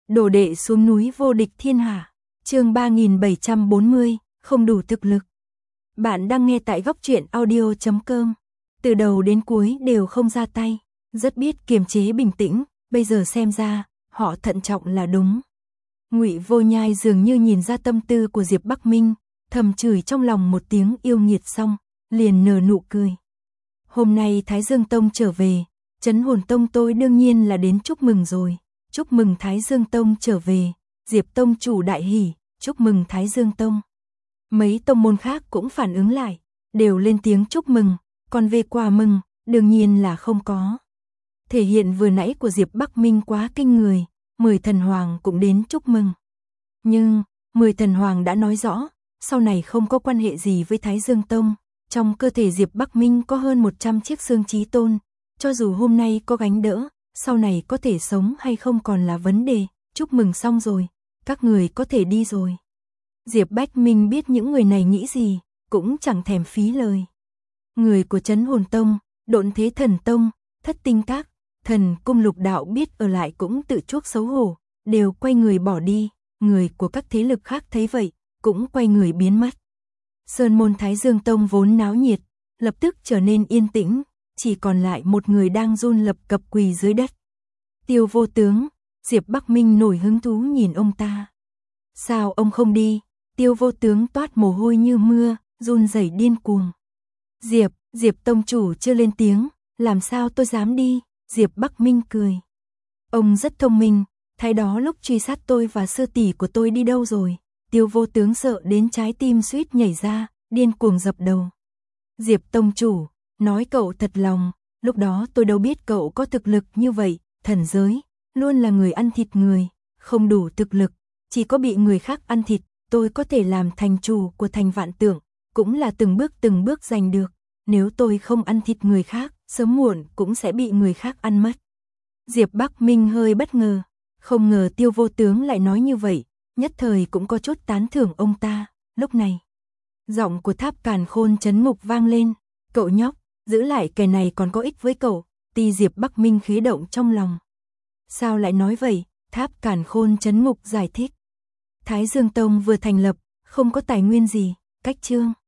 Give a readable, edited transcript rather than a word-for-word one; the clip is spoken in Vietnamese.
Đồ đệ xuống núi vô địch thiên hạ. Chương 3740, không đủ thực lực. Bạn đang nghe tại góc truyện audio.com. Từ đầu đến cuối đều không ra tay, rất biết kiềm chế bình tĩnh, bây giờ xem ra, họ thận trọng là đúng. Ngụy Vô Nhai dường như nhìn ra tâm tư của Diệp Bắc Minh, thầm chửi trong lòng một tiếng yêu nghiệt xong, liền nở nụ cười. Hôm nay Thái Dương Tông trở về, Trấn Hồn Tông tôi đương nhiên là đến chúc mừng rồi. Chúc mừng Thái Dương Tông trở về, Diệp Tông chủ đại hỉ, chúc mừng Thái Dương Tông. Mấy tông môn khác cũng phản ứng lại, đều lên tiếng chúc mừng, còn về quà mừng, đương nhiên là không có. Thể hiện vừa nãy của Diệp Bắc Minh quá kinh người, 10 thần hoàng cũng đến chúc mừng. Nhưng, 10 thần hoàng đã nói rõ, sau này không có quan hệ gì với Thái Dương Tông, trong cơ thể Diệp Bắc Minh có hơn 100 chiếc xương chí tôn, cho dù hôm nay có gánh đỡ, sau này có thể sống hay không còn là vấn đề, chúc mừng xong rồi, các người có thể đi rồi. Diệp Bách Minh biết những người này nghĩ gì, cũng chẳng thèm phí lời. Người của Trấn Hồn Tông, Độn Thế Thần Tông, Thất Tinh Các, Thần Cung Lục Đạo biết ở lại cũng tự chuốc xấu hổ, đều quay người bỏ đi, người của các thế lực khác thấy vậy, cũng quay người biến mất. Sơn môn Thái Dương Tông vốn náo nhiệt, lập tức trở nên yên tĩnh, chỉ còn lại một người đang run lập cập quỳ dưới đất. Tiêu Vô Tướng, Diệp Bắc Minh nổi hứng thú nhìn ông ta. Sao ông không đi? Tiêu Vô Tướng toát mồ hôi như mưa, run rẩy điên cuồng. Diệp Tông chủ chưa lên tiếng, làm sao tôi dám đi? Diệp Bắc Minh cười. Ông rất thông minh, thay đó lúc truy sát tôi và sư tỷ của tôi đi đâu rồi? Tiêu Vô Tướng sợ đến trái tim suýt nhảy ra, điên cuồng dập đầu. Diệp Tông chủ, nói cậu thật lòng, lúc đó tôi đâu biết cậu có thực lực như vậy, thần giới, luôn là người ăn thịt người, không đủ thực lực, chỉ có bị người khác ăn thịt, tôi có thể làm thành chủ của thành vạn tượng, cũng là từng bước giành được, nếu tôi không ăn thịt người khác, sớm muộn cũng sẽ bị người khác ăn mất. Diệp Bắc Minh hơi bất ngờ, không ngờ Tiêu Vô Tướng lại nói như vậy, nhất thời cũng có chút tán thưởng ông ta, lúc này. Giọng của Tháp Càn Khôn Trấn Ngục vang lên, cậu nhóc, giữ lại cái này còn có ích với cậu, Ti Diệp Bắc Minh khí động trong lòng. Sao lại nói vậy? Tháp Càn Khôn Trấn Ngục giải thích. Thái Dương Tông vừa thành lập, không có tài nguyên gì, cách chương.